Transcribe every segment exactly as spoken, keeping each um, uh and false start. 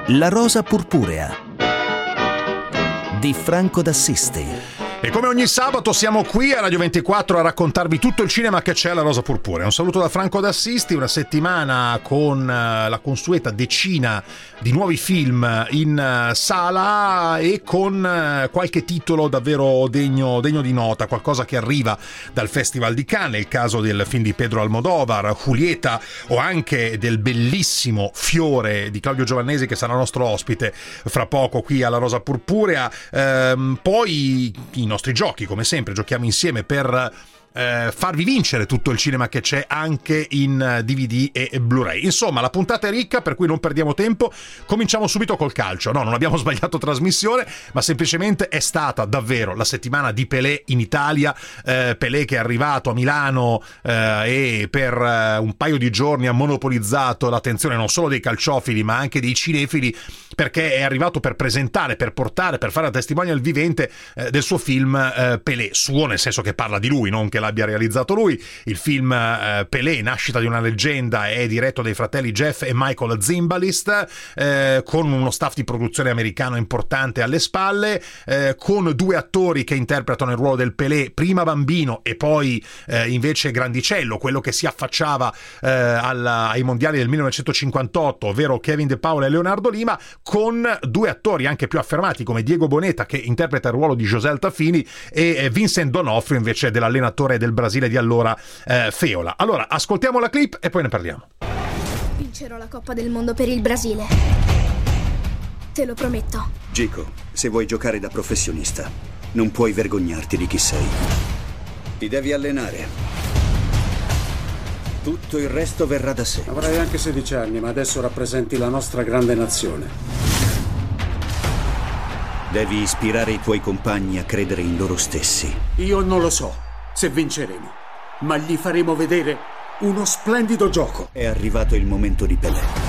La rosa purpurea di Franco d'Assisi. E come ogni sabato siamo qui a Radio ventiquattro a raccontarvi tutto il cinema che c'è alla Rosa Purpurea. Un saluto da Franco d'Assisi, una settimana con la consueta decina di nuovi film in sala e con qualche titolo davvero degno, degno di nota, qualcosa che arriva dal Festival di Cannes, il caso del film di Pedro Almodóvar, Julieta, o anche del bellissimo Fiore di Claudio Giovannesi, che sarà nostro ospite fra poco qui alla Rosa Purpurea. Ehm, poi i nostri giochi, come sempre, giochiamo insieme per eh, farvi vincere tutto il cinema che c'è anche in D V D e Blu-ray. Insomma, la puntata è ricca, per cui non perdiamo tempo. Cominciamo subito col calcio. No, non abbiamo sbagliato trasmissione, ma semplicemente è stata davvero la settimana di Pelé in Italia. eh, Pelé che è arrivato a Milano eh, e per eh, un paio di giorni ha monopolizzato l'attenzione non solo dei calciofili ma anche dei cinefili, perché è arrivato per presentare, per portare, per fare la testimonial vivente eh, del suo film eh, Pelé, suo nel senso che parla di lui, non che l'abbia realizzato lui. Il film eh, Pelé, nascita di una leggenda, è diretto dai fratelli Jeff e Michael Zimbalist, eh, con uno staff di produzione americano importante alle spalle, eh, con due attori che interpretano il ruolo del Pelé, prima bambino e poi eh, invece grandicello, quello che si affacciava eh, alla, ai mondiali del millenovecentocinquantotto, ovvero Kevin De Paola e Leonardo Lima, con due attori anche più affermati come Diego Boneta, che interpreta il ruolo di José Altafini, e Vincent D'Onofrio invece dell'allenatore del Brasile di allora, eh, Feola. Allora, ascoltiamo la clip e poi ne parliamo. Vincerò la Coppa del Mondo per il Brasile. Te lo prometto. Gico, se vuoi giocare da professionista, non puoi vergognarti di chi sei. Ti devi allenare. Tutto il resto verrà da sé. Avrai anche sedici anni, ma adesso rappresenti la nostra grande nazione. Devi ispirare i tuoi compagni a credere in loro stessi. Io non lo so se vinceremo, ma gli faremo vedere uno splendido gioco. È arrivato il momento di Pelé.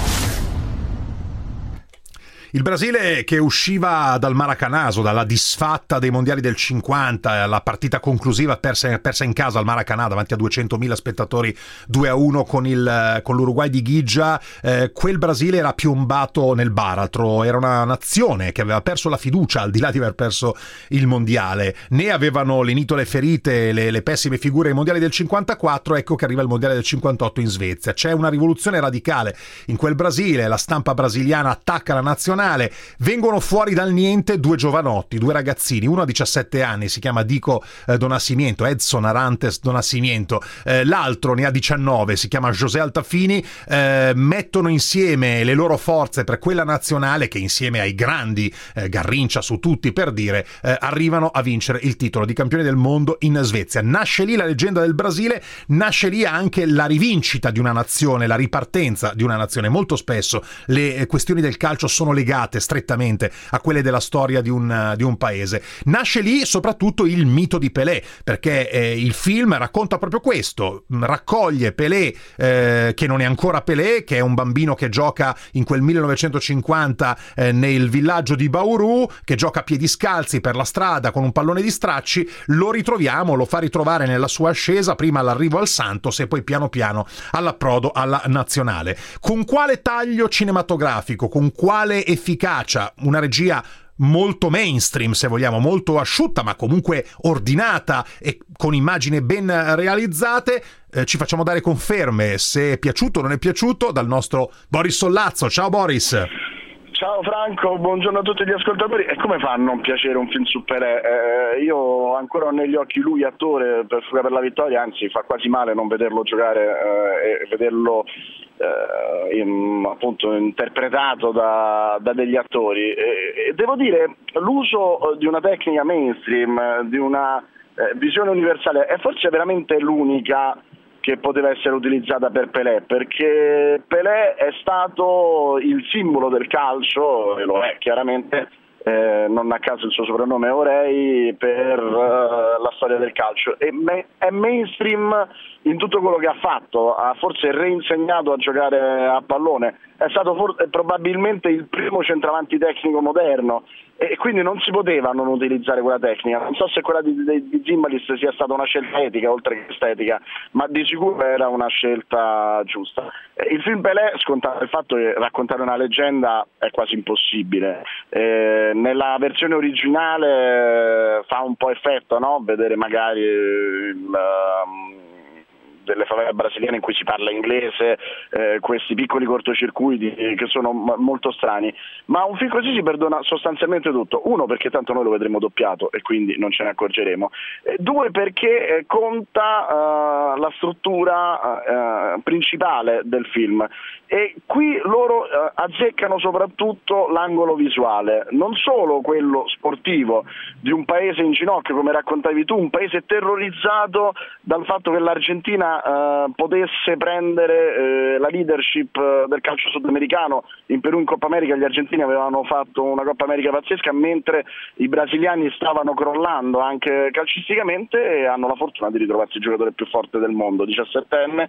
Il Brasile che usciva dal Maracanazo, dalla disfatta dei mondiali del cinquanta, la partita conclusiva persa, persa in casa al Maracanã davanti a duecentomila spettatori, due a uno con, il, con l'Uruguay di Ghigia. Eh, quel Brasile era piombato nel baratro, era una nazione che aveva perso la fiducia al di là di aver perso il mondiale. Ne avevano lenito le ferite, le, le pessime figure ai mondiali del cinquantaquattro, ecco che arriva il mondiale del cinquantotto in Svezia. C'è una rivoluzione radicale in quel Brasile, la stampa brasiliana attacca la nazionale. Vengono fuori dal niente due giovanotti, due ragazzini, uno ha diciassette anni, si chiama Dico eh, do Nascimento, Edson Arantes do Nascimento, eh, l'altro ne ha diciannove, si chiama José Altafini. Eh, mettono insieme le loro forze per quella nazionale che, insieme ai grandi, eh, Garrincha su tutti per dire, eh, arrivano a vincere il titolo di campione del mondo in Svezia. Nasce lì la leggenda del Brasile, nasce lì anche la rivincita di una nazione, la ripartenza di una nazione. Molto spesso le questioni del calcio sono legate strettamente a quelle della storia di un, di un paese. Nasce lì soprattutto il mito di Pelé, perché eh, il film racconta proprio questo, raccoglie Pelé, eh, che non è ancora Pelé, che è un bambino che gioca in quel millenovecentocinquanta eh, nel villaggio di Bauru, che gioca a piedi scalzi per la strada con un pallone di stracci. Lo ritroviamo, lo fa ritrovare nella sua ascesa, prima all'arrivo al Santos e poi piano piano all'approdo alla nazionale. Con quale taglio cinematografico, con quale efficacia, una regia molto mainstream, se vogliamo, molto asciutta ma comunque ordinata e con immagini ben realizzate. Eh, ci facciamo dare conferme se è piaciuto o non è piaciuto dal nostro Boris Sollazzo. Ciao Boris. Ciao Franco, buongiorno a tutti gli ascoltatori. E come fa a non piacere un film su Pelé? Eh, io ancora ho negli occhi lui attore per Fuga per la vittoria, anzi fa quasi male non vederlo giocare eh, e vederlo eh, in, appunto interpretato da, da degli attori. E, e devo dire, l'uso di una tecnica mainstream, di una eh, visione universale, è forse veramente l'unica che poteva essere utilizzata per Pelé, perché Pelé è stato il simbolo del calcio, e lo è chiaramente, eh, non a caso il suo soprannome è Orei, per uh, la storia del calcio. E me- è mainstream in tutto quello che ha fatto, ha forse reinsegnato a giocare a pallone, è stato for- probabilmente il primo centravanti tecnico moderno, e quindi non si poteva non utilizzare quella tecnica. Non so se quella di, di, di Zimbalist sia stata una scelta etica oltre che estetica, ma di sicuro era una scelta giusta. Il film Pelé, scontato il fatto che raccontare una leggenda è quasi impossibile. Eh, nella versione originale fa un po' effetto, no? Vedere magari il, um, delle favela brasiliane in cui si parla inglese, eh, questi piccoli cortocircuiti che sono m- molto strani, ma un film così si perdona sostanzialmente tutto. Uno, perché tanto noi lo vedremo doppiato e quindi non ce ne accorgeremo, e due, perché eh, conta uh, la struttura uh, principale del film, e qui loro uh, azzeccano soprattutto l'angolo visuale, non solo quello sportivo di un paese in ginocchio, come raccontavi tu, un paese terrorizzato dal fatto che l'Argentina Uh, potesse prendere uh, la leadership uh, del calcio sudamericano. In Perù in Coppa America gli argentini avevano fatto una Coppa America pazzesca, mentre i brasiliani stavano crollando anche calcisticamente, e hanno la fortuna di ritrovarsi il giocatore più forte del mondo, diciassettenne,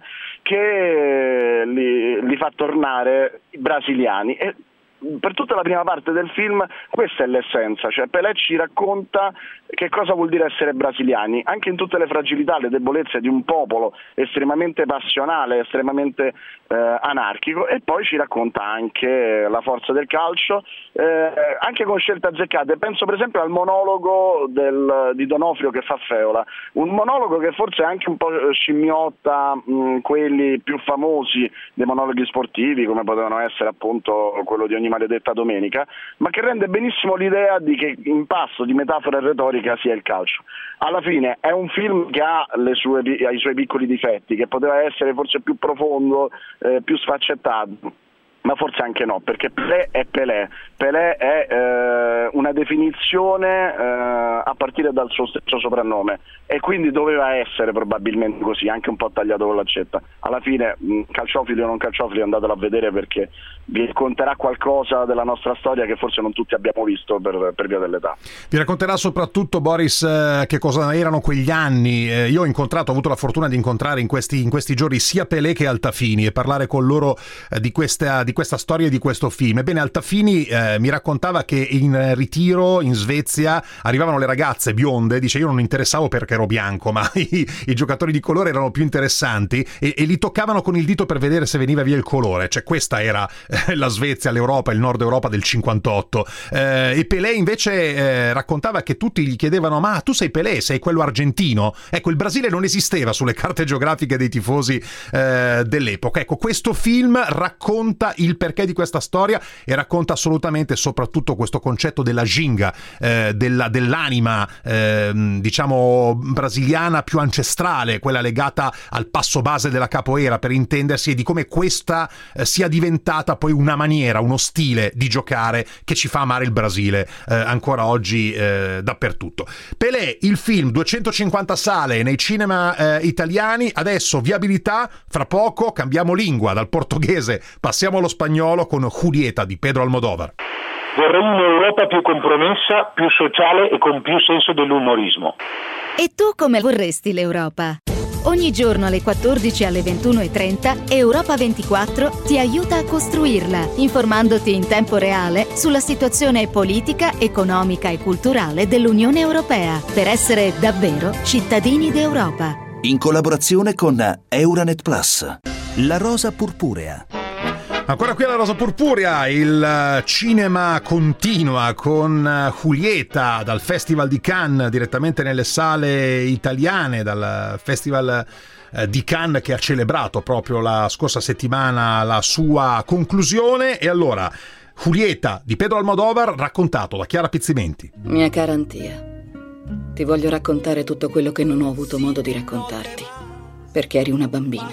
che li, li fa tornare i brasiliani. E per tutta la prima parte del film questa è l'essenza, cioè Pelé ci racconta che cosa vuol dire essere brasiliani, anche in tutte le fragilità, le debolezze di un popolo estremamente passionale, estremamente eh, anarchico, e poi ci racconta anche la forza del calcio, eh, anche con scelte azzeccate. Penso per esempio al monologo del, di Donofrio che fa Feola, un monologo che forse è anche un po' scimmiotta mh, quelli più famosi dei monologhi sportivi, come potevano essere appunto quello di Ogni maledetta domenica, ma che rende benissimo l'idea di che impasto di metafora e retorica sia il calcio. Alla fine è un film che ha, le sue, ha i suoi piccoli difetti, che poteva essere forse più profondo, eh, più sfaccettato, ma forse anche no, perché Pelé è Pelé. Pelé è eh, una definizione eh, a partire dal suo stesso soprannome, e quindi doveva essere probabilmente così, anche un po' tagliato con l'accetta. Alla fine, mh, calciofili o non calciofili, andatelo a vedere, perché vi racconterà qualcosa della nostra storia che forse non tutti abbiamo visto per, per via dell'età. Vi racconterà soprattutto, Boris, eh, che cosa erano quegli anni. Eh, io ho incontrato, ho avuto la fortuna di incontrare in questi, in questi giorni sia Pelé che Altafini, e parlare con loro eh, di questa, di questa storia e di questo film. Ebbene, Altafini eh, mi raccontava che in ritiro in Svezia arrivavano le ragazze bionde, dice: io non interessavo perché ero bianco, ma i, i giocatori di colore erano più interessanti, e, e li toccavano con il dito per vedere se veniva via il colore. Cioè questa era eh, la Svezia, l'Europa, il Nord Europa del cinquantotto. Eh, e Pelé invece eh, raccontava che tutti gli chiedevano: ma tu sei Pelé, sei quello argentino? Ecco, il Brasile non esisteva sulle carte geografiche dei tifosi eh, dell'epoca. Ecco, questo film racconta il perché di questa storia, e racconta assolutamente soprattutto questo concetto della ginga, eh, della, dell'anima eh, diciamo brasiliana più ancestrale, quella legata al passo base della capoeira, per intendersi, e di come questa eh, sia diventata poi una maniera, uno stile di giocare che ci fa amare il Brasile eh, ancora oggi eh, dappertutto. Pelé, il film, duecentocinquanta sale nei cinema eh, italiani, adesso viabilità, fra poco cambiamo lingua, dal portoghese passiamo allo spagnolo con Julieta di Pedro Almodóvar. Vorremmo un'Europa più compromessa, più sociale e con più senso dell'umorismo. E tu come vorresti l'Europa? Ogni giorno alle quattordici e alle ventuno e trenta Europa ventiquattro ti aiuta a costruirla, informandoti in tempo reale sulla situazione politica, economica e culturale dell'Unione Europea, per essere davvero cittadini d'Europa. In collaborazione con Euranet Plus. La rosa purpurea. Ancora qui alla Rosa Purpurea, il cinema continua con Julieta dal Festival di Cannes, direttamente nelle sale italiane, dal Festival di Cannes che ha celebrato proprio la scorsa settimana la sua conclusione. E allora, Julieta di Pedro Almodóvar, raccontato da Chiara Pizzimenti. Mia cara Antia, ti voglio raccontare tutto quello che non ho avuto modo di raccontarti, perché eri una bambina.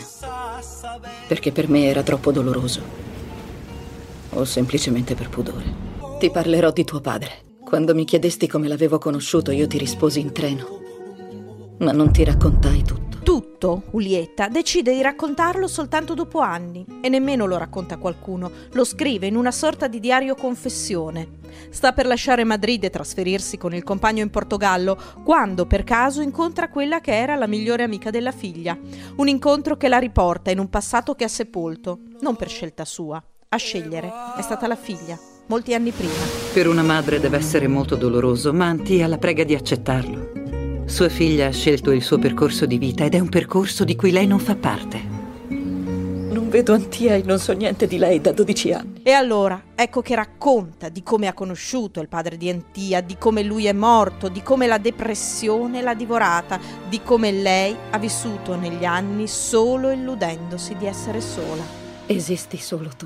Perché per me era troppo doloroso, o semplicemente per pudore. Ti parlerò di tuo padre. Quando mi chiedesti come l'avevo conosciuto, io ti risposi in treno, ma non ti raccontai tutto. Tutto, Julieta decide di raccontarlo soltanto dopo anni, e nemmeno lo racconta a qualcuno, lo scrive in una sorta di diario confessione. Sta per lasciare Madrid e trasferirsi con il compagno in Portogallo, quando per caso incontra quella che era la migliore amica della figlia. Un incontro che la riporta in un passato che ha sepolto, non per scelta sua. A scegliere è stata la figlia. molti anni prima. Per una madre deve essere molto doloroso, ma Antia la prega di accettarlo. Sua figlia ha scelto il suo percorso di vita ed è un percorso di cui lei non fa parte. Non vedo Antia e non so niente di lei da dodici anni. E allora, ecco che racconta di come ha conosciuto il padre di Antia, di come lui è morto, di come la depressione l'ha divorata, di come lei ha vissuto negli anni solo illudendosi di essere sola. Esisti solo tu.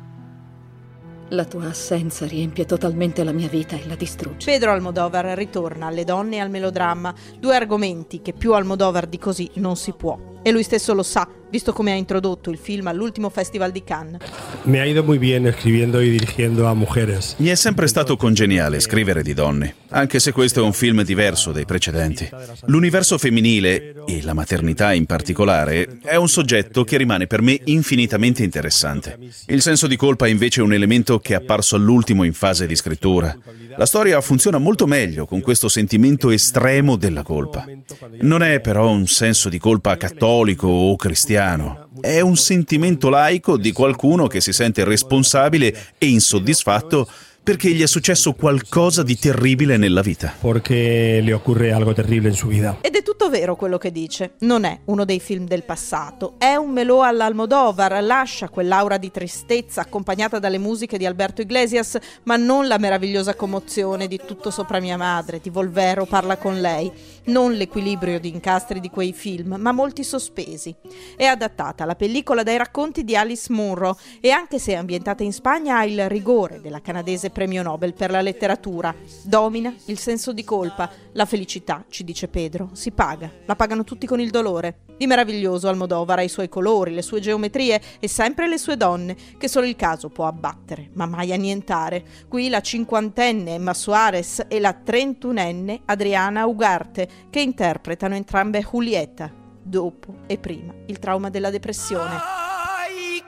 La tua assenza riempie totalmente la mia vita e la distrugge. Pedro Almodovar ritorna alle donne e al melodramma, due argomenti che più Almodovar di così non si può. E lui stesso lo sa, visto come ha introdotto il film all'ultimo Festival di Cannes. Mi ha ido muy bien escribiendo y dirigiendo a mujeres. Mi è sempre stato congeniale scrivere di donne, anche se questo è un film diverso dai precedenti. L'universo femminile, e la maternità in particolare, è un soggetto che rimane per me infinitamente interessante. Il senso di colpa è invece un elemento che è apparso all'ultimo in fase di scrittura. La storia funziona molto meglio con questo sentimento estremo della colpa. Non è però un senso di colpa cattolico o cristiano. È un sentimento laico di qualcuno che si sente responsabile e insoddisfatto perché gli è successo qualcosa di terribile nella vita. Perché le ocurre algo terribile in sua vita. Ed è tutto vero quello che dice. Non è uno dei film del passato. È un melò all'Almodovar, lascia quell'aura di tristezza accompagnata dalle musiche di Alberto Iglesias, ma non la meravigliosa commozione di Tutto sopra mia madre, di Volvero parla con lei. Non l'equilibrio di incastri di quei film, ma molti sospesi. È adattata alla pellicola dai racconti di Alice Munro e anche se è ambientata in Spagna ha il rigore della canadese premio Nobel per la letteratura. Domina il senso di colpa. La felicità, ci dice Pedro, si paga. La pagano tutti con il dolore. Di meraviglioso Almodovar ha i suoi colori, le sue geometrie e sempre le sue donne, che solo il caso può abbattere, ma mai annientare. Qui la cinquantenne Emma Suarez e la trentunenne Adriana Ugarte, che interpretano entrambe Julieta, dopo e prima il trauma della depressione. Ay,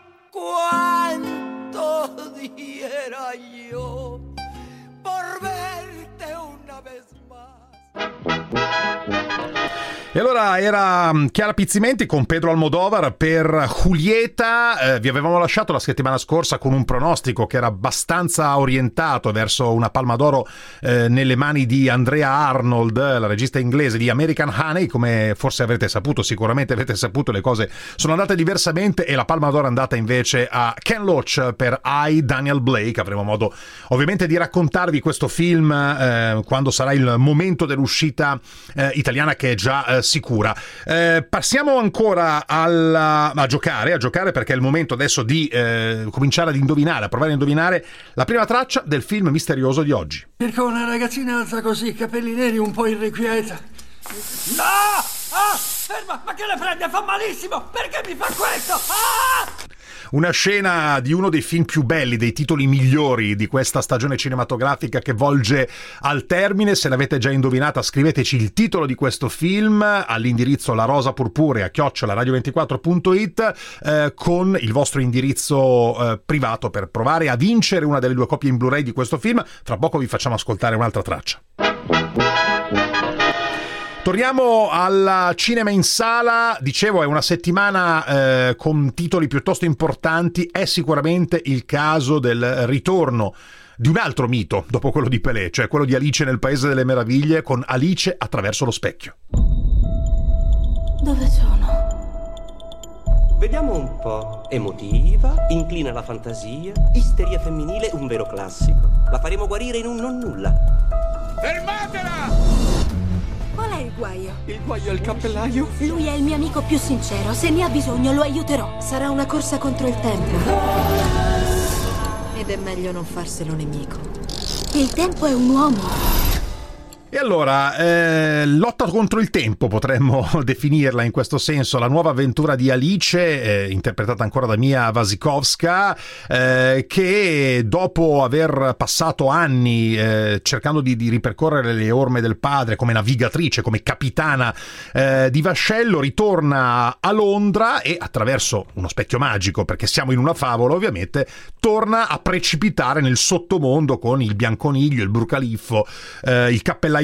quanto diera io por verte una vez E allora era Chiara Pizzimenti con Pedro Almodovar per Julieta. Eh, vi avevamo lasciato la settimana scorsa con un pronostico che era abbastanza orientato verso una Palma d'Oro eh, nelle mani di Andrea Arnold, la regista inglese di American Honey. Come forse avrete saputo, sicuramente avete saputo, le cose sono andate diversamente e la Palma d'Oro è andata invece a Ken Loach per I, Daniel Blake. Avremo modo ovviamente di raccontarvi questo film eh, quando sarà il momento dell'uscita eh, italiana, che è già eh, sicura. Eh, passiamo ancora alla, a giocare, a giocare perché è il momento adesso di eh, cominciare ad indovinare, a provare a indovinare la prima traccia del film misterioso di oggi. Circa una ragazzina alta così, capelli neri, un po' irrequieta. No! Ah! Ferma! Ma che le prende? Fa malissimo! Perché mi fa questo? Ah! Una scena di uno dei film più belli, dei titoli migliori di questa stagione cinematografica che volge al termine. Se l'avete già indovinata, scriveteci il titolo di questo film all'indirizzo la rosa purpurea chiocciola radio ventiquattro punto it eh, con il vostro indirizzo eh, privato per provare a vincere una delle due copie in Blu-ray di questo film. Fra poco vi facciamo ascoltare un'altra traccia. Torniamo al cinema in sala. Dicevo, è una settimana eh, con titoli piuttosto importanti. È sicuramente il caso del ritorno di un altro mito dopo quello di Pelé, cioè quello di Alice nel Paese delle Meraviglie, con Alice attraverso lo specchio. Dove sono? Vediamo un po'. Emotiva, inclina alla fantasia, isteria femminile, un vero classico. La faremo guarire in un non nulla. Fermatela! Qual è il guaio? Il guaio è il cappellaio? Lui è il mio amico più sincero. Se ne ha bisogno lo aiuterò. Sarà una corsa contro il tempo. Ed è meglio non farselo nemico. Il tempo è un uomo. E allora, eh, lotta contro il tempo potremmo definirla in questo senso, la nuova avventura di Alice, eh, interpretata ancora da Mia Wasikowska, eh, che dopo aver passato anni eh, cercando di, di ripercorrere le orme del padre come navigatrice, come capitana eh, di vascello, ritorna a Londra e attraverso uno specchio magico, perché siamo in una favola ovviamente, torna a precipitare nel sottomondo con il bianconiglio, il burcaliffo, eh, il cappellaio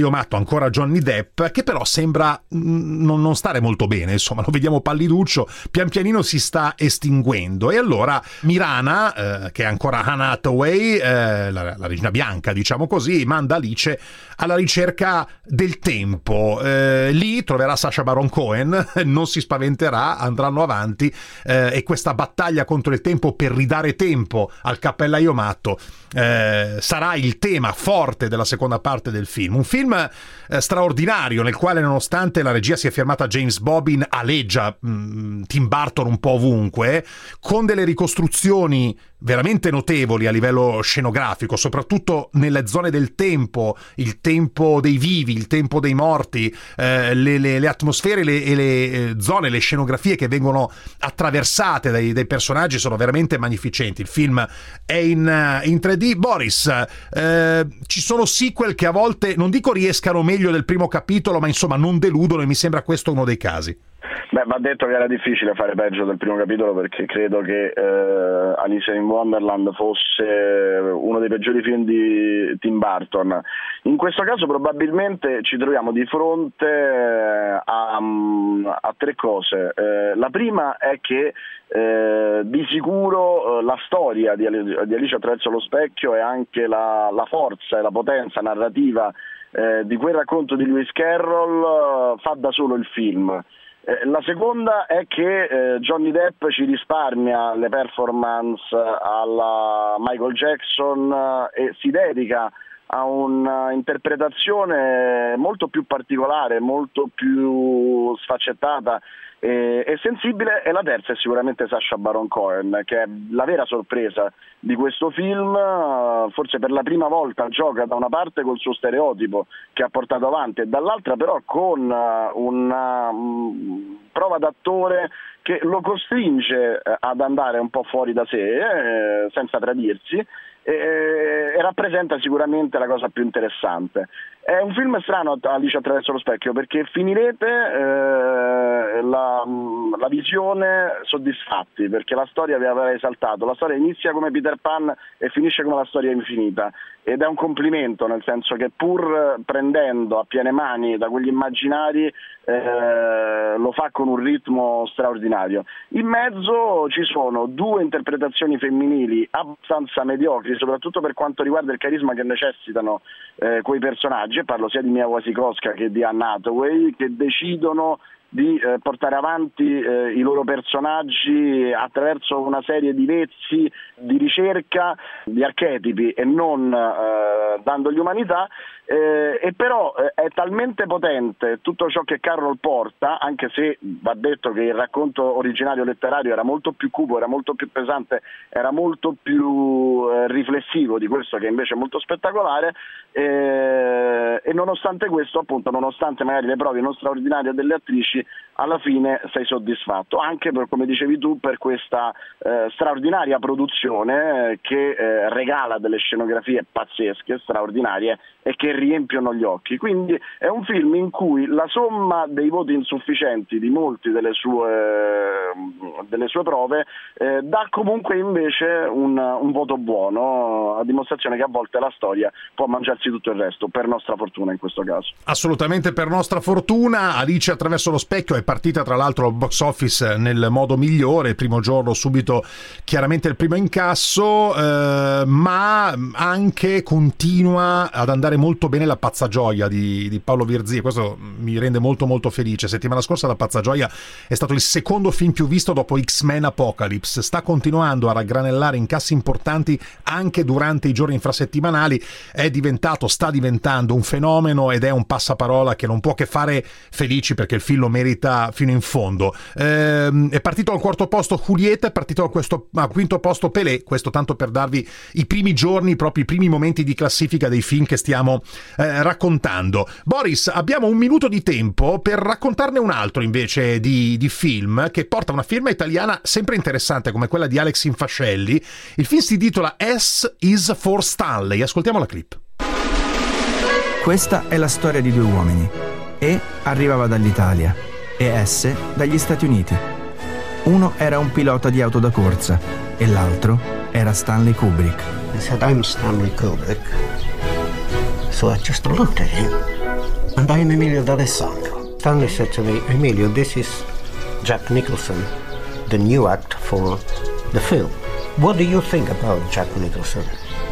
Cappellaio Matto, ancora Johnny Depp, che però sembra mh, non, non stare molto bene, insomma, lo vediamo palliduccio, pian pianino si sta estinguendo. E allora Mirana, eh, che è ancora Anne Hathaway, eh, la, la regina bianca, diciamo così, manda Alice alla ricerca del tempo. Eh, lì troverà Sacha Baron Cohen, non si spaventerà, andranno avanti, eh, e questa battaglia contro il tempo per ridare tempo al Cappellaio Matto eh, sarà il tema forte della seconda parte del film. Un film eh, straordinario, nel quale, nonostante la regia sia firmata James Bobin, aleggia mh, Tim Burton un po' ovunque, con delle ricostruzioni veramente notevoli a livello scenografico, soprattutto nelle zone del tempo, il tempo dei vivi, il tempo dei morti, eh, le, le, le atmosfere le, e le eh, zone, le scenografie che vengono attraversate dai, dai personaggi sono veramente magnificenti. Il film è in, in tre D. Boris, eh, ci sono sequel che a volte, non dico riescano meglio del primo capitolo, ma insomma non deludono, e mi sembra questo uno dei casi. Beh, va detto che era difficile fare peggio del primo capitolo, perché credo che eh, Alice in Wonderland fosse uno dei peggiori film di Tim Burton. In questo caso probabilmente ci troviamo di fronte a, a tre cose. Eh, la prima è che eh, di sicuro eh, la storia di, di Alice attraverso lo specchio e anche la, la forza e la potenza narrativa eh, di quel racconto di Lewis Carroll eh, fa da solo il film. Eh, la seconda è che eh, Johnny Depp ci risparmia le performance alla Michael Jackson eh, e si dedica a un'interpretazione molto più particolare, molto più sfaccettata e, e sensibile. E la terza è sicuramente Sacha Baron Cohen, che è la vera sorpresa di questo film. Forse per la prima volta gioca da una parte col suo stereotipo che ha portato avanti, e dall'altra però con una um, prova d'attore che lo costringe ad andare un po' fuori da sé, eh, senza tradirsi, e, e rappresenta sicuramente la cosa più interessante. È un film strano, Alice attraverso lo specchio, perché finirete eh, la, la visione soddisfatti, perché la storia vi avrà esaltato. La storia inizia come Peter Pan e finisce come la storia infinita, ed è un complimento, nel senso che pur prendendo a piene mani da quegli immaginari eh, lo fa con un ritmo straordinario. In mezzo ci sono due interpretazioni femminili abbastanza mediocri, soprattutto per quanto riguarda il carisma che necessitano eh, quei personaggi. Parlo sia di Mia Wasikowska che di Anne Hathaway, che decidono di eh, portare avanti eh, i loro personaggi attraverso una serie di vezzi di ricerca di archetipi e non eh, dandogli umanità, eh, e però eh, è talmente potente tutto ciò che Carroll porta, anche se va detto che il racconto originario letterario era molto più cupo, era molto più pesante, era molto più eh, riflessivo di questo, che invece è molto spettacolare, eh, e nonostante questo, appunto, nonostante magari le prove non straordinarie delle attrici, alla fine sei soddisfatto, anche per, come dicevi tu, per questa eh, straordinaria produzione eh, che eh, regala delle scenografie pazzesche, straordinarie, e che riempiono gli occhi. Quindi è un film in cui la somma dei voti insufficienti di molti delle sue, delle sue prove eh, dà comunque invece un, un voto buono, a dimostrazione che a volte la storia può mangiarsi tutto il resto, per nostra fortuna in questo caso. Assolutamente per nostra fortuna. Alice attraverso lo specchio è partita tra l'altro al box office nel modo migliore, il primo giorno subito chiaramente il primo incasso, eh, ma anche continua ad andare molto bene la Pazzagioia di, di Paolo Virzì, questo mi rende molto molto felice. Settimana scorsa la Pazzagioia è stato il secondo film più visto dopo X-Men Apocalypse, sta continuando a raggranellare incassi importanti anche durante i giorni infrasettimanali, è diventato, sta diventando un fenomeno ed è un passaparola che non può che fare felici, perché il film lo merita fino in fondo. Ehm, è partito al quarto posto Julieta, è partito al, questo, al quinto posto Pelé, questo tanto per darvi i primi giorni, proprio i primi momenti di classifica dei film che stiamo eh, raccontando. Boris, abbiamo un minuto di tempo per raccontarne un altro invece di, di film che porta una firma italiana sempre interessante come quella di Alex Infascelli. Il film si intitola S is for Stanley. Ascoltiamo la clip. Questa è la storia di due uomini. E arrivava dall'Italia e S dagli Stati Uniti. Uno era un pilota di auto da corsa e l'altro era Stanley Kubrick. I said, I'm Stanley Kubrick. So I just looked at him and I am Emilio D'Alessandro. Stanley said to me, Emilio, this is Jack Nicholson, the new act for the film. What do you think about Jack Nicholson?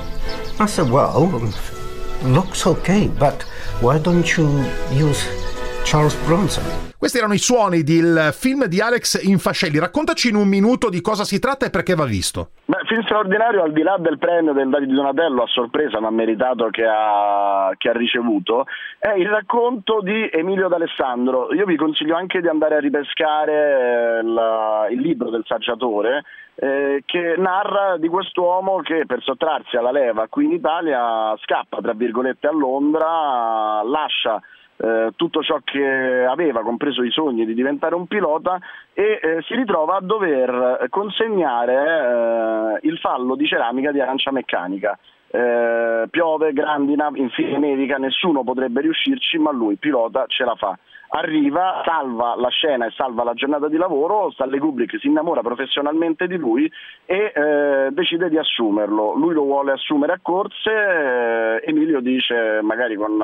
I said, well, looks okay, but why don't you use Charles Bronson? Questi erano i suoni del film di Alex Infascelli. Raccontaci in un minuto di cosa si tratta e perché va visto. Beh, film straordinario, al di là del premio del Davide Donatello, a sorpresa ma meritato, che ha, che ha ricevuto, è il racconto di Emilio D'Alessandro. Io vi consiglio anche di andare a ripescare la, il libro del saggiatore, eh, che narra di quest'uomo che per sottrarsi alla leva qui in Italia scappa, tra virgolette, a Londra, lascia Eh, tutto ciò che aveva, compreso i sogni di diventare un pilota, e eh, si ritrova a dover consegnare eh, il fallo di ceramica di Arancia Meccanica. Eh, piove, grandina, infine nevica, nessuno potrebbe riuscirci, ma lui, pilota, ce la fa. Arriva, salva la scena e salva la giornata di lavoro. Stanley Kubrick si innamora professionalmente di lui e eh, decide di assumerlo. Lui lo vuole assumere a corse, eh, Emilio dice, magari con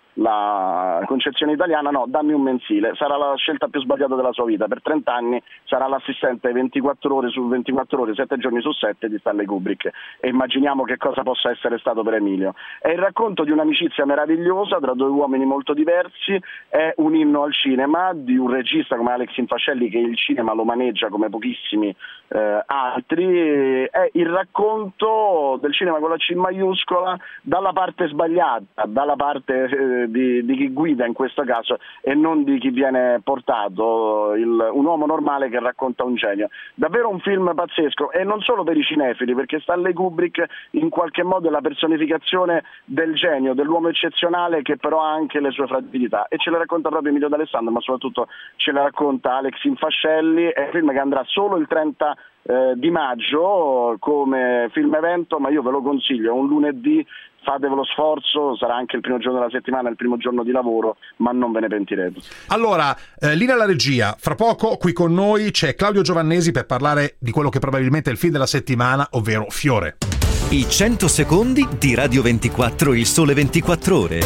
la concezione italiana, no, dammi un mensile. Sarà la scelta più sbagliata della sua vita. Per trenta anni sarà l'assistente ventiquattro ore su ventiquattro ore, sette giorni su sette di Stanley Kubrick, e immaginiamo che cosa possa essere stato per Emilio. È il racconto di un'amicizia meravigliosa tra due uomini molto diversi, è un inno al cinema di un regista come Alex Infascelli, che il cinema lo maneggia come pochissimi eh, altri. È il racconto del cinema con la C maiuscola, dalla parte sbagliata, dalla parte eh, Di, di chi guida in questo caso, e non di chi viene portato, il, un uomo normale che racconta un genio. Davvero un film pazzesco, e non solo per i cinefili, perché Stanley Kubrick in qualche modo è la personificazione del genio, dell'uomo eccezionale che però ha anche le sue fragilità, e ce le racconta proprio Emilio D'Alessandro, ma soprattutto ce le racconta Alex Infascelli. È un film che andrà solo il trenta eh, di maggio come film evento, ma io ve lo consiglio, è un lunedì. Fatevo lo sforzo, sarà anche il primo giorno della settimana, il primo giorno di lavoro, ma non ve ne pentirete. Allora, eh, linea alla regia, fra poco qui con noi c'è Claudio Giovannesi per parlare di quello che probabilmente è il film della settimana, ovvero Fiore. I cento secondi di Radio ventiquattro, il Sole ventiquattro Ore.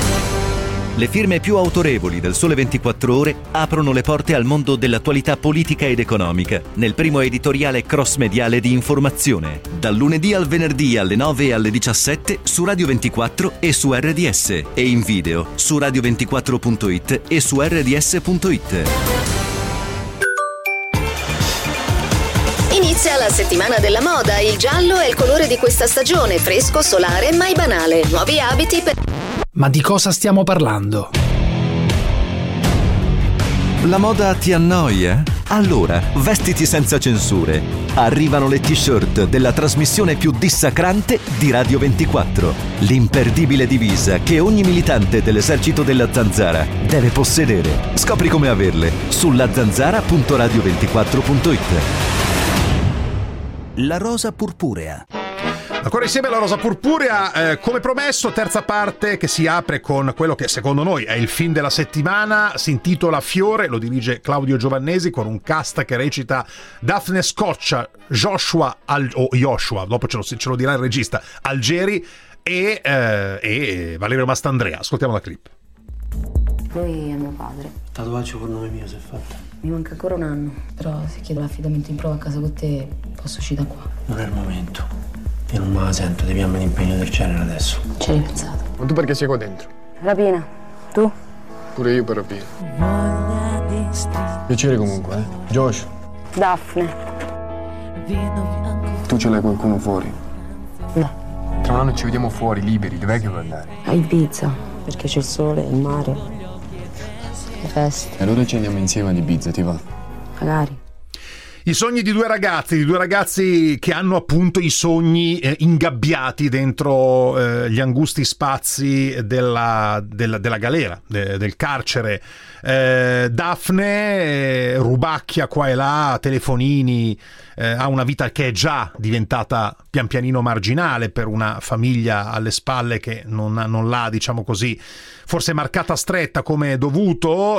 Le firme più autorevoli del Sole ventiquattro Ore aprono le porte al mondo dell'attualità politica ed economica nel primo editoriale cross-mediale di informazione, dal lunedì al venerdì alle nove e alle diciassette su Radio ventiquattro e su R D S, e in video su radio ventiquattro punto it e su R D S punto it. Inizia la settimana della moda. Il giallo è il colore di questa stagione, fresco, solare, mai banale. Nuovi abiti per... Ma di cosa stiamo parlando? La moda ti annoia? Allora, vestiti senza censure. Arrivano le t-shirt della trasmissione più dissacrante di Radio ventiquattro. L'imperdibile divisa che ogni militante dell'esercito della zanzara deve possedere. Scopri come averle sulla zanzara punto radio ventiquattro punto it. La rosa purpurea. Ancora insieme alla Rosa Purpurea, eh, come promesso, terza parte che si apre con quello che secondo noi è il film della settimana. Si intitola Fiore, lo dirige Claudio Giovannesi, con un cast che recita Daphne Scoccia, Joshua Al- o Joshua, dopo ce lo, ce lo dirà il regista, Algeri e, eh, e Valerio Mastandrea. Ascoltiamo la clip. Lui è mio padre. Tatuaggio con nome mio si è fatto. Mi manca ancora un anno, però se chiedo l'affidamento in prova a casa con te posso uscire da qua. Non è il momento. Io non me la sento, devi avere un impegno del genere adesso. Ci hai pensato? Ma tu perché sei qua dentro? Rapina. Tu? Pure io per rapina. Piacere comunque, eh? Josh. Daphne. Tu ce l'hai qualcuno fuori? No. Tra un anno ci vediamo fuori, liberi, dov'è che vuoi andare? A Ibiza, perché c'è il sole, il mare, le feste. E allora ci andiamo insieme ad Ibiza, ti va? Magari. I sogni di due ragazzi, di due ragazzi che hanno appunto i sogni eh, ingabbiati dentro eh, gli angusti spazi della, della, della galera, de, del carcere. Eh, Daphne eh, rubacchia qua e là telefonini eh, ha una vita che è già diventata pian pianino marginale per una famiglia alle spalle che non, non l'ha, diciamo così, forse marcata stretta come è dovuto.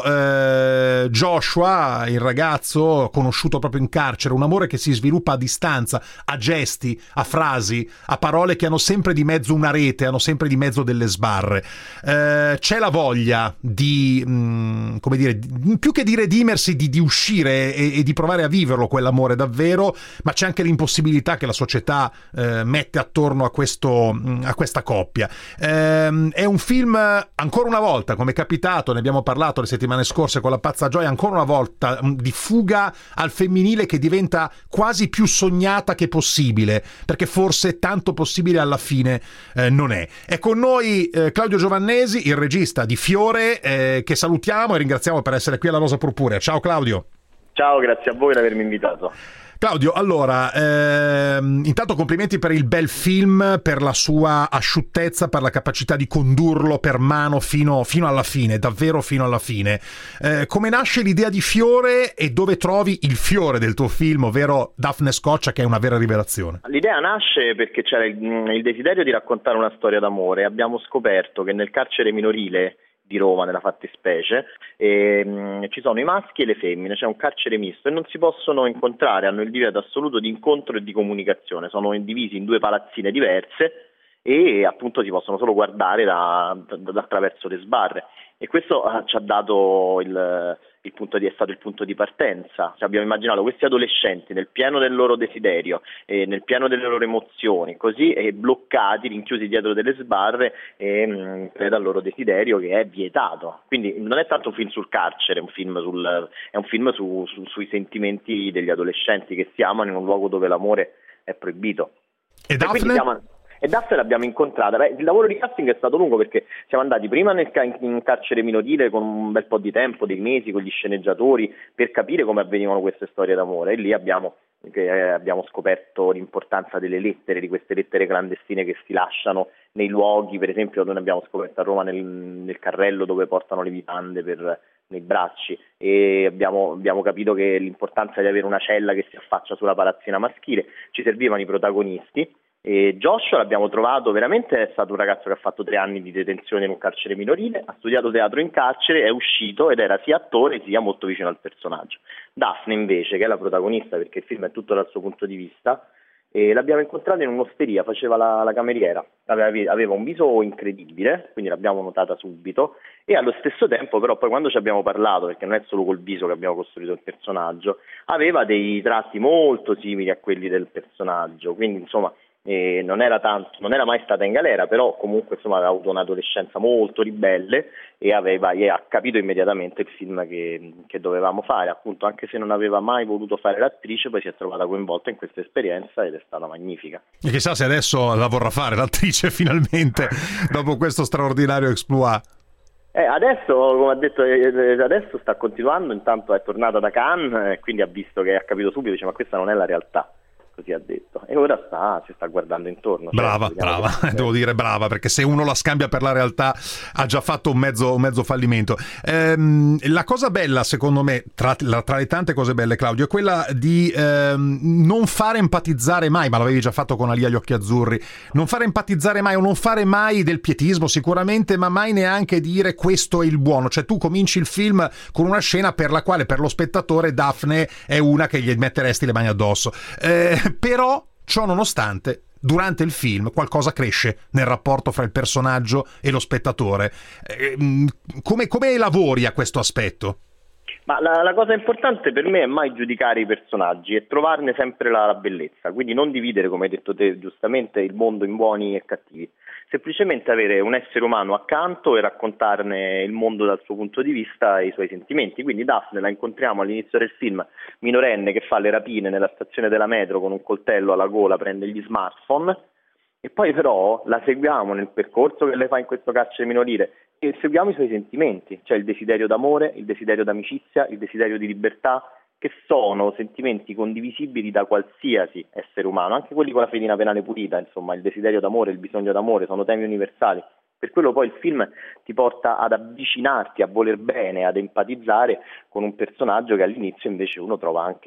eh, Joshua, il ragazzo conosciuto proprio in carcere, un amore che si sviluppa a distanza, a gesti, a frasi, a parole che hanno sempre di mezzo una rete, hanno sempre di mezzo delle sbarre. Eh, c'è la voglia di, mh, come dire, più che di redimersi, di, di uscire e, e di provare a viverlo quell'amore davvero, ma c'è anche l'impossibilità che la società eh, mette attorno a questo, a questa coppia. Eh, è un film, ancora una volta, come è capitato, ne abbiamo parlato le settimane scorse con La pazza gioia, ancora una volta di fuga al femminile che diventa quasi più sognata che possibile, perché forse tanto possibile alla fine eh, non è. È con noi eh, Claudio Giovannesi, il regista di Fiore, eh, che salutiamo e ringraziamo per essere qui alla Rosa Purpurea. Ciao Claudio. Ciao, grazie a voi di avermi invitato. Claudio, allora, ehm, intanto complimenti per il bel film, per la sua asciuttezza, per la capacità di condurlo per mano fino, fino alla fine, davvero fino alla fine. Eh, come nasce l'idea di Fiore e dove trovi il fiore del tuo film, ovvero Daphne Scoccia, che è una vera rivelazione? L'idea nasce perché c'era il, il desiderio di raccontare una storia d'amore. Abbiamo scoperto che nel carcere minorile di Roma, nella fattispecie, e, mh, ci sono i maschi e le femmine, c'è un carcere misto e non si possono incontrare, hanno il divieto assoluto di incontro e di comunicazione, sono divisi in due palazzine diverse e appunto si possono solo guardare da, da, attraverso le sbarre, e questo uh, ci ha dato il, il punto di, è stato il punto di partenza. Cioè, abbiamo immaginato questi adolescenti nel pieno del loro desiderio, eh, nel pieno delle loro emozioni, così eh, bloccati, rinchiusi dietro delle sbarre e mh, dal loro desiderio che è vietato. Quindi non è tanto un film sul carcere, è un film, sul, è un film su, su, sui sentimenti degli adolescenti che si amano in un luogo dove l'amore è proibito. E Daphne? Siamo... E Daphne l'abbiamo incontrata. Beh, il lavoro di casting è stato lungo perché siamo andati prima nel ca- in carcere minorile con un bel po' di tempo, dei mesi, con gli sceneggiatori, per capire come avvenivano queste storie d'amore, e lì abbiamo, che, eh, abbiamo scoperto l'importanza delle lettere, di queste lettere clandestine che si lasciano nei luoghi. Per esempio noi abbiamo scoperto a Roma nel, nel carrello dove portano le vivande per, nei bracci, e abbiamo, abbiamo capito che l'importanza di avere una cella che si affaccia sulla palazzina maschile. Ci servivano i protagonisti. E Joshua l'abbiamo trovato, veramente è stato un ragazzo che ha fatto tre anni di detenzione in un carcere minorile, ha studiato teatro in carcere, è uscito ed era sia attore sia molto vicino al personaggio. Daphne invece, che è la protagonista, perché il film è tutto dal suo punto di vista, e l'abbiamo incontrata in un'osteria, faceva la, la cameriera, aveva, aveva un viso incredibile, quindi l'abbiamo notata subito, e allo stesso tempo però poi quando ci abbiamo parlato, perché non è solo col viso che abbiamo costruito il personaggio, aveva dei tratti molto simili a quelli del personaggio, quindi insomma E non era tanto, non era mai stata in galera, però comunque insomma aveva avuto un'adolescenza molto ribelle e aveva e ha capito immediatamente il film che, che dovevamo fare, appunto, anche se non aveva mai voluto fare l'attrice, poi si è trovata coinvolta in questa esperienza ed è stata magnifica. E chissà se adesso la vorrà fare l'attrice finalmente dopo questo straordinario exploit. Eh, adesso, come ha detto, eh, adesso sta continuando, intanto è tornata da Cannes, eh, quindi ha visto che ha capito subito, dice ma questa non è la realtà. Così ha detto, e ora sta, si sta guardando intorno. Brava, cioè, brava, devo dire brava, perché se uno la scambia per la realtà ha già fatto un mezzo, un mezzo fallimento. Ehm, la cosa bella, secondo me, tra, tra le tante cose belle, Claudio, è quella di ehm, non fare empatizzare mai, ma l'avevi già fatto con Alia gli occhi azzurri, non fare empatizzare mai o non fare mai del pietismo sicuramente, ma mai neanche dire questo è il buono. Cioè tu cominci il film con una scena per la quale per lo spettatore Daphne è una che gli metteresti le mani addosso. Eh, Però, ciò nonostante, durante il film qualcosa cresce nel rapporto fra il personaggio e lo spettatore. Eh, come, come lavori a questo aspetto? Ma la, la cosa importante per me è mai giudicare i personaggi e trovarne sempre la, la bellezza, quindi non dividere, come hai detto te giustamente, il mondo in buoni e cattivi. Semplicemente avere un essere umano accanto e raccontarne il mondo dal suo punto di vista e i suoi sentimenti. Quindi Daphne la incontriamo all'inizio del film, minorenne che fa le rapine nella stazione della metro con un coltello alla gola, prende gli smartphone, e poi però la seguiamo nel percorso che lei fa in questo carcere minorile e seguiamo i suoi sentimenti, cioè il desiderio d'amore, il desiderio d'amicizia, il desiderio di libertà, che sono sentimenti condivisibili da qualsiasi essere umano, anche quelli con la fedina penale pulita, insomma, il desiderio d'amore, il bisogno d'amore, sono temi universali. Per quello poi il film ti porta ad avvicinarti, a voler bene, ad empatizzare con un personaggio che all'inizio invece uno trova anche, no,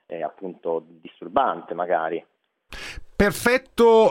eh, appunto disturbante magari. Perfetto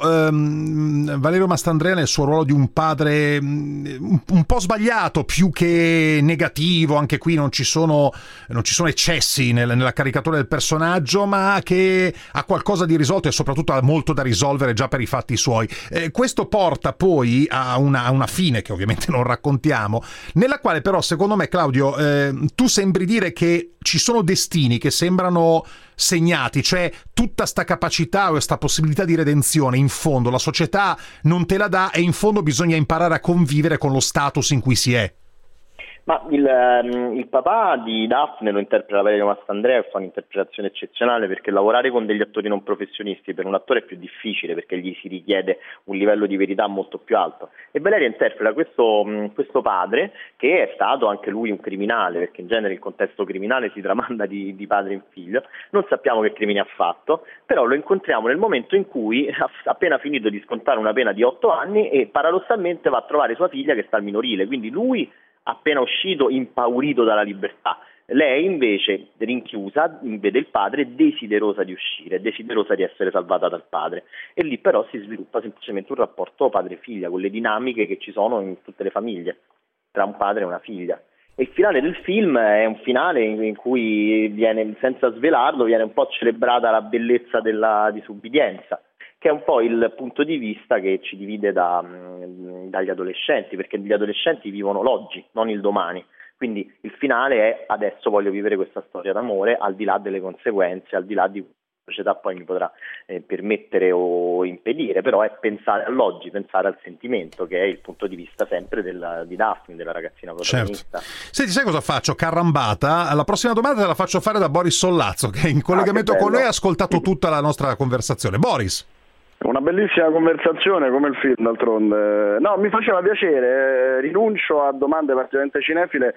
ehm, Valerio Mastandrea nel suo ruolo di un padre un, un po' sbagliato più che negativo, anche qui non ci sono, non ci sono eccessi nel, nella caricatura del personaggio, ma che ha qualcosa di risolto e soprattutto ha molto da risolvere già per i fatti suoi. Eh, questo porta poi a una, a una fine che ovviamente non raccontiamo, nella quale però secondo me, Claudio, eh, tu sembri dire che ci sono destini che sembrano segnati, cioè tutta sta capacità o sta possibilità di redenzione in fondo la società non te la dà e in fondo bisogna imparare a convivere con lo status in cui si è. Ma il, um, il papà di Daphne lo interpreta Valerio Mastandrea e fa un'interpretazione eccezionale, perché lavorare con degli attori non professionisti per un attore è più difficile, perché gli si richiede un livello di verità molto più alto, e Valerio interpreta questo, um, questo padre che è stato anche lui un criminale, perché in genere il contesto criminale si tramanda di, di padre in figlio. Non sappiamo che crimini ha fatto, però lo incontriamo nel momento in cui ha appena finito di scontare una pena di otto anni e paradossalmente va a trovare sua figlia che sta al minorile, quindi lui appena uscito impaurito dalla libertà, lei invece rinchiusa vede il padre desiderosa di uscire, desiderosa di essere salvata dal padre, e lì però si sviluppa semplicemente un rapporto padre-figlia con le dinamiche che ci sono in tutte le famiglie tra un padre e una figlia. E il finale del film è un finale in cui viene, senza svelarlo, viene un po' celebrata la bellezza della disubbidienza, che è un po' il punto di vista che ci divide da, dagli adolescenti, perché gli adolescenti vivono l'oggi, non il domani. Quindi il finale è: adesso voglio vivere questa storia d'amore, al di là delle conseguenze, al di là di cosa la società poi mi potrà eh, permettere o impedire, però è pensare all'oggi, pensare al sentimento, che è il punto di vista sempre della, di Daphne, della ragazzina protagonista. Certo. Senti, sai cosa faccio? Carambata, la prossima domanda te la faccio fare da Boris Sollazzo, che in collegamento ah, con noi ha ascoltato tutta la nostra conversazione. Boris. Una bellissima conversazione, come il film d'altronde. No, mi faceva piacere, rinuncio a domande particolarmente cinefile,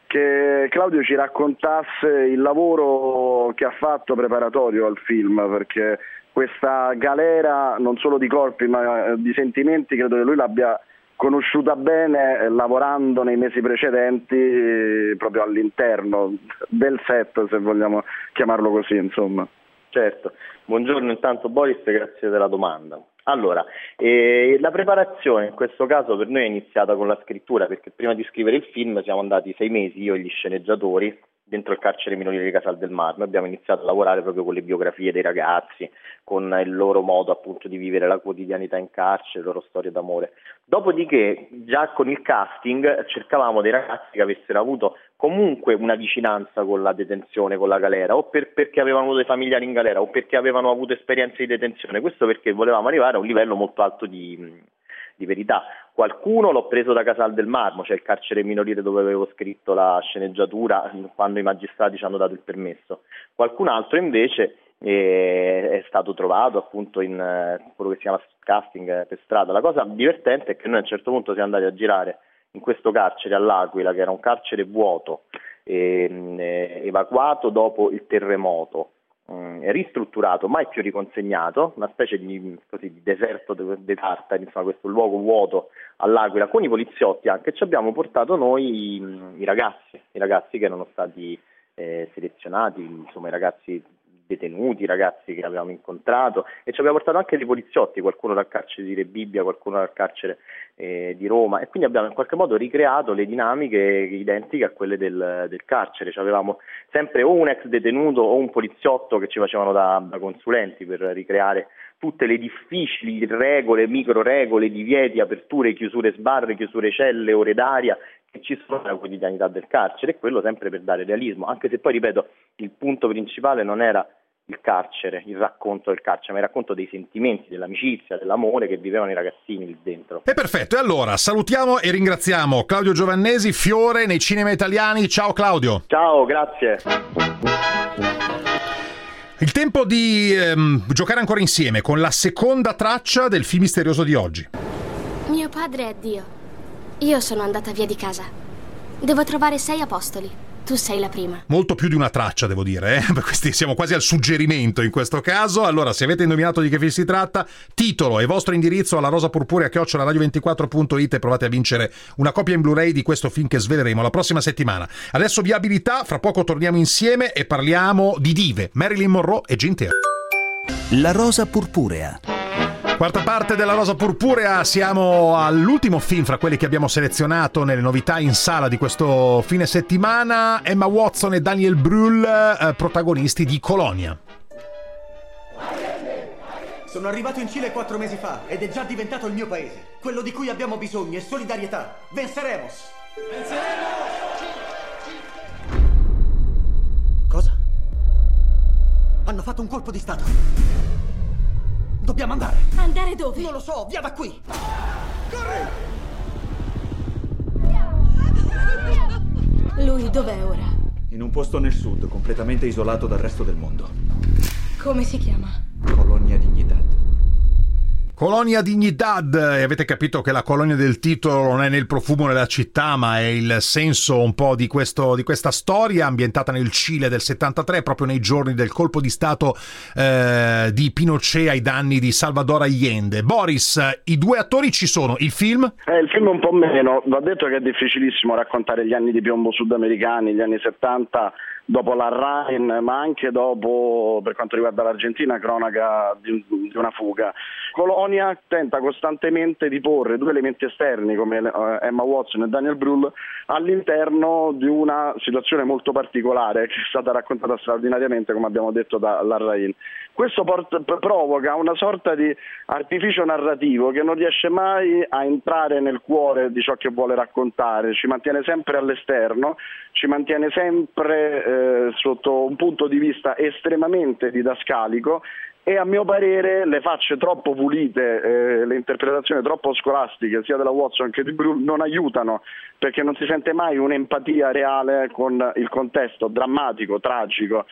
che Claudio ci raccontasse il lavoro che ha fatto preparatorio al film, perché questa galera non solo di corpi ma di sentimenti credo che lui l'abbia conosciuta bene lavorando nei mesi precedenti proprio all'interno del set, se vogliamo chiamarlo così, insomma. Certo, buongiorno intanto Boris, grazie della domanda. Allora, eh, la preparazione in questo caso per noi è iniziata con la scrittura, perché prima di scrivere il film siamo andati sei mesi, io e gli sceneggiatori, dentro il carcere minorile di Casal del Marmo. Abbiamo iniziato a lavorare proprio con le biografie dei ragazzi, con il loro modo appunto di vivere la quotidianità in carcere, le loro storie d'amore. Dopodiché, già con il casting, cercavamo dei ragazzi che avessero avuto comunque una vicinanza con la detenzione, con la galera, o per, perché avevano avuto dei familiari in galera, o perché avevano avuto esperienze di detenzione. Questo perché volevamo arrivare a un livello molto alto di, di verità. Qualcuno l'ho preso da Casal del Marmo, cioè il carcere minorile dove avevo scritto la sceneggiatura quando i magistrati ci hanno dato il permesso. Qualcun altro invece eh, è stato trovato appunto in eh, quello che si chiama casting eh, per strada. La cosa divertente è che noi a un certo punto siamo andati a girare in questo carcere all'Aquila, che era un carcere vuoto, eh, evacuato dopo il terremoto, eh, ristrutturato, mai più riconsegnato, una specie di, così, di deserto dei tartari, insomma questo luogo vuoto all'Aquila, con i poliziotti anche. Ci abbiamo portato noi i, i ragazzi, i ragazzi che erano stati eh, selezionati, insomma i ragazzi detenuti, i ragazzi che avevamo incontrato, e ci abbiamo portato anche dei poliziotti, qualcuno dal carcere di Rebibbia, qualcuno dal carcere eh, di Roma, e quindi abbiamo in qualche modo ricreato le dinamiche identiche a quelle del, del carcere. Cioè, avevamo sempre o un ex detenuto o un poliziotto che ci facevano da, da consulenti per ricreare tutte le difficili regole, micro regole, divieti, aperture, chiusure sbarre, chiusure celle, ore d'aria che ci sono nella quotidianità del carcere, e quello sempre per dare realismo, anche se poi, ripeto, il punto principale non era il carcere, il racconto del carcere, ma il racconto dei sentimenti, dell'amicizia, dell'amore che vivevano i ragazzini lì dentro. E perfetto, e allora salutiamo e ringraziamo Claudio Giovannesi, Fiore nei cinema italiani. Ciao Claudio. Ciao, grazie. Il tempo di ehm, giocare ancora insieme con la seconda traccia del film misterioso di oggi. Mio padre è Dio. Io sono andata via di casa. Devo trovare sei apostoli. Tu sei la prima. Molto più di una traccia, devo dire, eh? Questi, siamo quasi al suggerimento in questo caso. Allora, se avete indovinato di che film si tratta, titolo e vostro indirizzo alla rosapurpurea chiocciola radio ventiquattro punto it e provate a vincere una copia in Blu-ray di questo film che sveleremo la prossima settimana. Adesso viabilità, fra poco torniamo insieme e parliamo di dive, Marilyn Monroe e Gene Tierney. La rosa purpurea. Quarta parte della Rosa Purpurea, siamo all'ultimo film fra quelli che abbiamo selezionato nelle novità in sala di questo fine settimana. Emma Watson e Daniel Brühl, eh, protagonisti di Colonia. Sono arrivato in Cile quattro mesi fa ed è già diventato il mio paese. Quello di cui abbiamo bisogno è solidarietà. Venceremos! Venceremos! Cosa? Hanno fatto un colpo di stato. Dobbiamo andare. Andare dove? Non lo so, via da qui. Corri! Lui dov'è ora? In un posto nel sud, completamente isolato dal resto del mondo. Come si chiama? Colonia Dignidad. Colonia Dignidad, e avete capito che la colonia del titolo non è né il profumo della città, ma è il senso un po' di, questo, di questa storia ambientata nel Cile del settantatré, proprio nei giorni del colpo di stato eh, di Pinochet ai danni di Salvador Allende. Boris, i due attori ci sono, il film? Eh, il film un po' meno, va detto che è difficilissimo raccontare gli anni di piombo sudamericani, gli anni settanta, dopo la Rhine, ma anche dopo, per quanto riguarda l'Argentina, cronaca di, di una fuga. Colonia tenta costantemente di porre due elementi esterni come Emma Watson e Daniel Brühl all'interno di una situazione molto particolare che è stata raccontata straordinariamente, come abbiamo detto, da Larraín. Questo porta, provoca una sorta di artificio narrativo che non riesce mai a entrare nel cuore di ciò che vuole raccontare, ci mantiene sempre all'esterno, ci mantiene sempre eh, sotto un punto di vista estremamente didascalico e a mio parere le facce troppo pulite, eh, le interpretazioni troppo scolastiche sia della Watson che di Brühl non aiutano, perché non si sente mai un'empatia reale con il contesto drammatico, tragico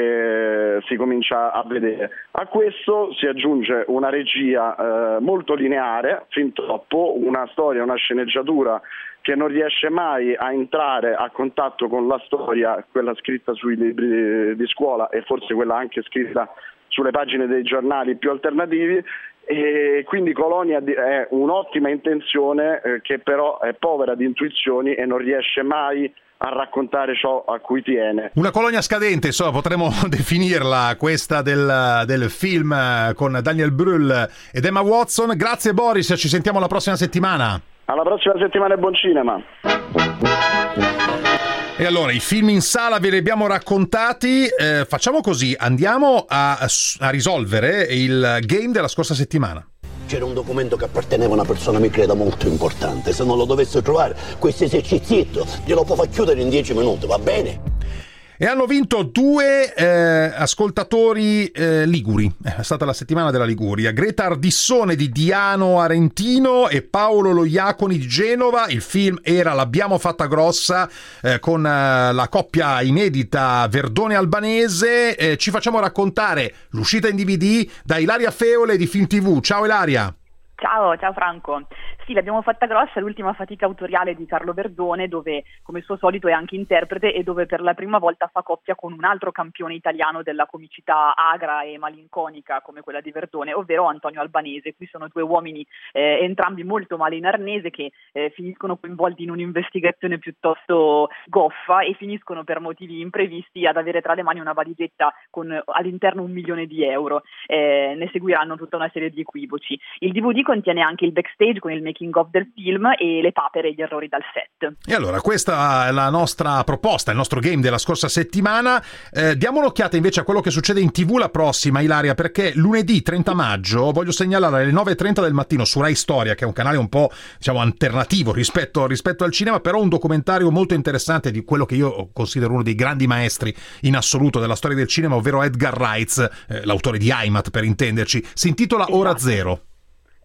che si comincia a vedere. A questo si aggiunge una regia eh, molto lineare, fin troppo, una storia, una sceneggiatura che non riesce mai a entrare a contatto con la storia, quella scritta sui libri di scuola e forse quella anche scritta sulle pagine dei giornali più alternativi, e quindi Colonia è un'ottima intenzione eh, che però è povera di intuizioni e non riesce mai a raccontare ciò a cui tiene. Una colonia scadente, insomma, potremmo definirla questa del, del film con Daniel Brühl ed Emma Watson. Grazie Boris, ci sentiamo la prossima settimana. Alla prossima settimana e buon cinema. E allora, i film in sala ve li abbiamo raccontati, eh, facciamo così, andiamo a, a risolvere il game della scorsa settimana. C'era un documento che apparteneva a una persona, mi credo, molto importante. Se non lo dovesse trovare, questo esercizietto glielo può far chiudere in dieci minuti, va bene? E hanno vinto due eh, ascoltatori eh, liguri, è stata la settimana della Liguria, Greta Ardissone di Diano Arentino e Paolo Loiaconi di Genova. Il film era L'abbiamo fatta grossa eh, con eh, la coppia inedita Verdone Albanese. Eh, ci facciamo raccontare l'uscita in D V D da Ilaria Feole di Film tivù. Ciao Ilaria. Ciao, ciao Franco. Sì, l'abbiamo fatta grossa, l'ultima fatica autoriale di Carlo Verdone, dove come suo solito è anche interprete e dove per la prima volta fa coppia con un altro campione italiano della comicità agra e malinconica come quella di Verdone, ovvero Antonio Albanese. Qui sono due uomini eh, entrambi molto male in arnese che eh, finiscono coinvolti in un'investigazione piuttosto goffa e finiscono per motivi imprevisti ad avere tra le mani una valigetta con all'interno un milione di euro. Eh, ne seguiranno tutta una serie di equivoci. Il D V D contiene anche il backstage con il making of del film e le papere e gli errori dal set. E allora questa è la nostra proposta, il nostro game della scorsa settimana. Eh, diamo un'occhiata invece a quello che succede in tivù la prossima, Ilaria, perché lunedì trenta maggio voglio segnalare alle nove e trenta del mattino su Rai Storia, che è un canale un po', diciamo, alternativo rispetto, rispetto al cinema, però un documentario molto interessante di quello che io considero uno dei grandi maestri in assoluto della storia del cinema, ovvero Edgar Wright, eh, l'autore di Heimat per intenderci. Si intitola Ora Zero.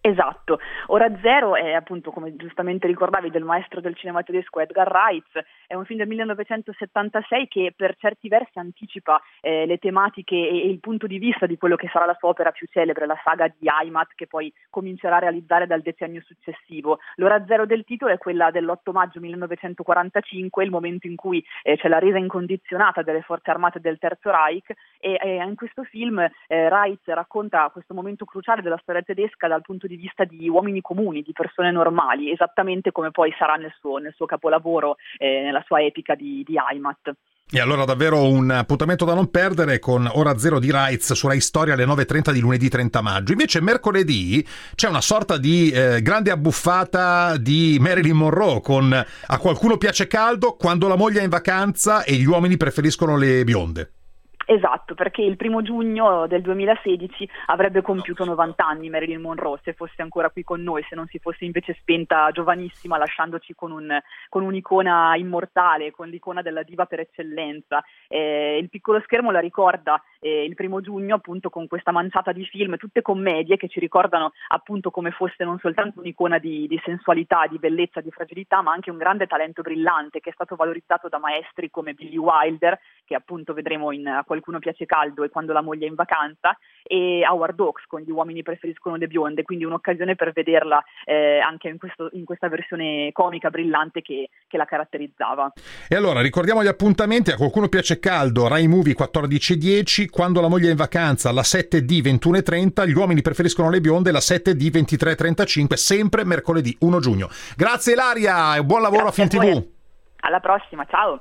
Esatto, Ora Zero è appunto, come giustamente ricordavi, del maestro del cinema tedesco Edgar Reitz, è un film del millenovecentosettantasei che per certi versi anticipa eh, le tematiche e, e il punto di vista di quello che sarà la sua opera più celebre, la saga di Heimat, che poi comincerà a realizzare dal decennio successivo. L'Ora Zero del titolo è quella dell'otto maggio millenovecentoquarantacinque, il momento in cui eh, c'è la resa incondizionata delle forze armate del Terzo Reich, e, e in questo film eh, Reitz racconta questo momento cruciale della storia tedesca dal punto di di vista di uomini comuni, di persone normali, esattamente come poi sarà nel suo, nel suo capolavoro, eh, nella sua epica di, di Heimat. E allora davvero un appuntamento da non perdere con Ora Zero di Reitz su Rai Storia alle nove e trenta di lunedì trenta maggio. Invece mercoledì c'è una sorta di eh, grande abbuffata di Marilyn Monroe con A qualcuno piace caldo, quando la moglie è in vacanza e gli uomini preferiscono le bionde. Esatto, perché il primo giugno del duemilasedici avrebbe compiuto novanta anni Marilyn Monroe, se fosse ancora qui con noi, se non si fosse invece spenta giovanissima, lasciandoci con, un, con un'icona immortale, con l'icona della diva per eccellenza. Eh, il piccolo schermo la ricorda eh, il primo giugno appunto con questa manciata di film, tutte commedie che ci ricordano appunto come fosse non soltanto un'icona di, di sensualità, di bellezza, di fragilità, ma anche un grande talento brillante che è stato valorizzato da maestri come Billy Wilder, che appunto vedremo in A qualcuno piace caldo e Quando la moglie è in vacanza, e Howard Hawks con Gli uomini preferiscono le bionde, quindi un'occasione per vederla eh, anche in, questo, in questa versione comica brillante che, che la caratterizzava. E allora ricordiamo gli appuntamenti: A qualcuno piace caldo, Rai Movie quattordici e dieci, Quando la moglie è in vacanza la sette D ventuno e trenta, Gli uomini preferiscono le bionde la sette D ventitré e trentacinque, sempre mercoledì primo giugno. Grazie Ilaria e buon lavoro Grazie a Film tivù. Alla prossima, ciao!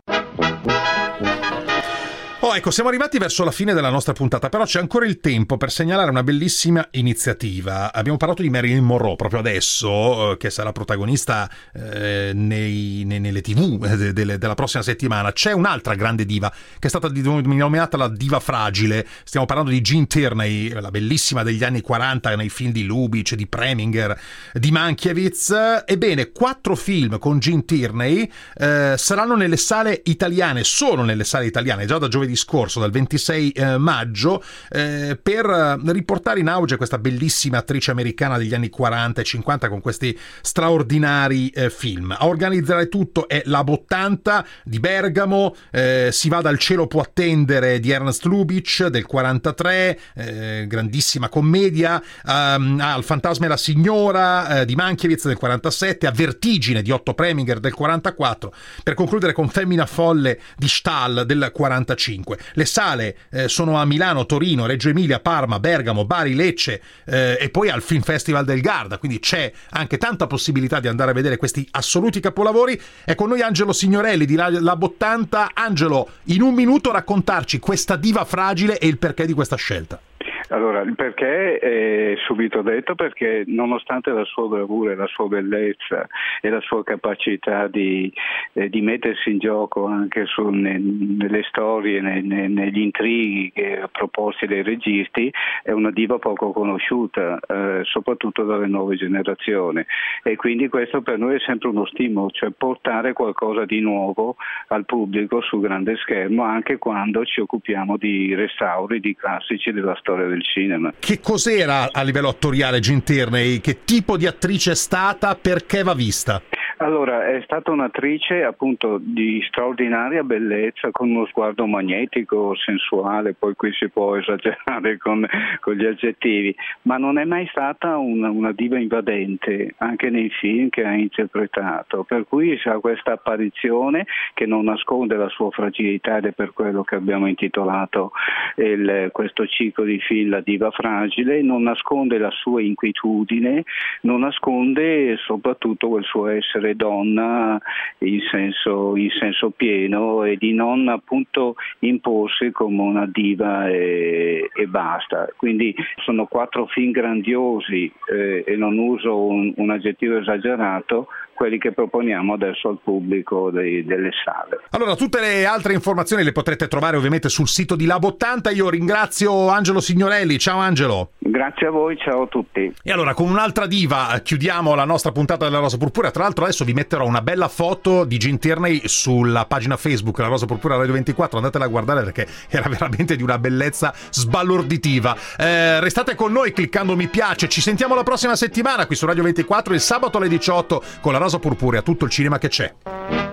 Oh, ecco, siamo arrivati verso la fine della nostra puntata, però c'è ancora il tempo per segnalare una bellissima iniziativa. Abbiamo parlato di Marilyn Monroe proprio adesso, eh, che sarà protagonista eh, nei, nei, nelle tivù de, de, della prossima settimana. C'è un'altra grande diva che è stata denominata la diva fragile. Stiamo parlando di Gene Tierney, la bellissima degli anni quaranta nei film di Lubitsch, di Preminger, di Mankiewicz. Ebbene, quattro film con Gene Tierney eh, saranno nelle sale italiane, solo nelle sale italiane, già da giovedì scorso, dal ventisei eh, maggio, eh, per riportare in auge questa bellissima attrice americana degli anni quaranta e cinquanta con questi straordinari eh, film. A organizzare tutto è Lab ottanta di Bergamo, eh, Si va dal cielo può attendere di Ernst Lubitsch del quarantatré, eh, grandissima commedia, ehm, ah, Il fantasma e la signora eh, di Mankiewicz del quarantasette, A Vertigine di Otto Preminger del quarantaquattro, per concludere con Femmina folle di Stahl del quarantacinque. Le sale eh, sono a Milano, Torino, Reggio Emilia, Parma, Bergamo, Bari, Lecce eh, e poi al Film Festival del Garda, quindi c'è anche tanta possibilità di andare a vedere questi assoluti capolavori. È con noi Angelo Signorelli di Lab ottanta. Angelo, in un minuto raccontarci questa diva fragile e il perché di questa scelta. Allora, il perché è subito detto, perché nonostante la sua bravura, la sua bellezza e la sua capacità di, eh, di mettersi in gioco anche su, ne, nelle storie, ne, ne, negli intrighi che, proposti dai registi, è una diva poco conosciuta, eh, soprattutto dalle nuove generazioni, e quindi questo per noi è sempre uno stimolo, cioè portare qualcosa di nuovo al pubblico sul grande schermo, anche quando ci occupiamo di restauri di classici della storia del cinema. Che cos'era a livello attoriale Gene Tierney? Che tipo di attrice è stata? Perché va vista? Allora, è stata un'attrice appunto di straordinaria bellezza, con uno sguardo magnetico, sensuale, poi qui si può esagerare con, con gli aggettivi, ma non è mai stata una, una diva invadente, anche nei film che ha interpretato, per cui ha questa apparizione che non nasconde la sua fragilità, ed è per quello che abbiamo intitolato il, questo ciclo di film La diva fragile, non nasconde la sua inquietudine, non nasconde soprattutto quel suo essere donna in senso, in senso pieno, e di non appunto imporsi come una diva e, e basta. Quindi sono quattro film grandiosi, eh, e non uso un, un aggettivo esagerato, quelli che proponiamo adesso al pubblico dei, delle sale. Allora, tutte le altre informazioni le potrete trovare ovviamente sul sito di Lab ottanta. Io ringrazio Angelo Signorelli. Ciao Angelo. Grazie a voi, ciao a tutti. E allora, con un'altra diva chiudiamo la nostra puntata della Rosa Purpura. Tra l'altro adesso vi metterò una bella foto di Gene Tierney sulla pagina Facebook La Rosa Purpura Radio ventiquattro, andatela a guardare perché era veramente di una bellezza sbalorditiva. Eh, restate con noi cliccando mi piace. Ci sentiamo la prossima settimana qui su Radio ventiquattro, il sabato alle diciotto, con La Rosa Purpura, tutto il cinema che c'è.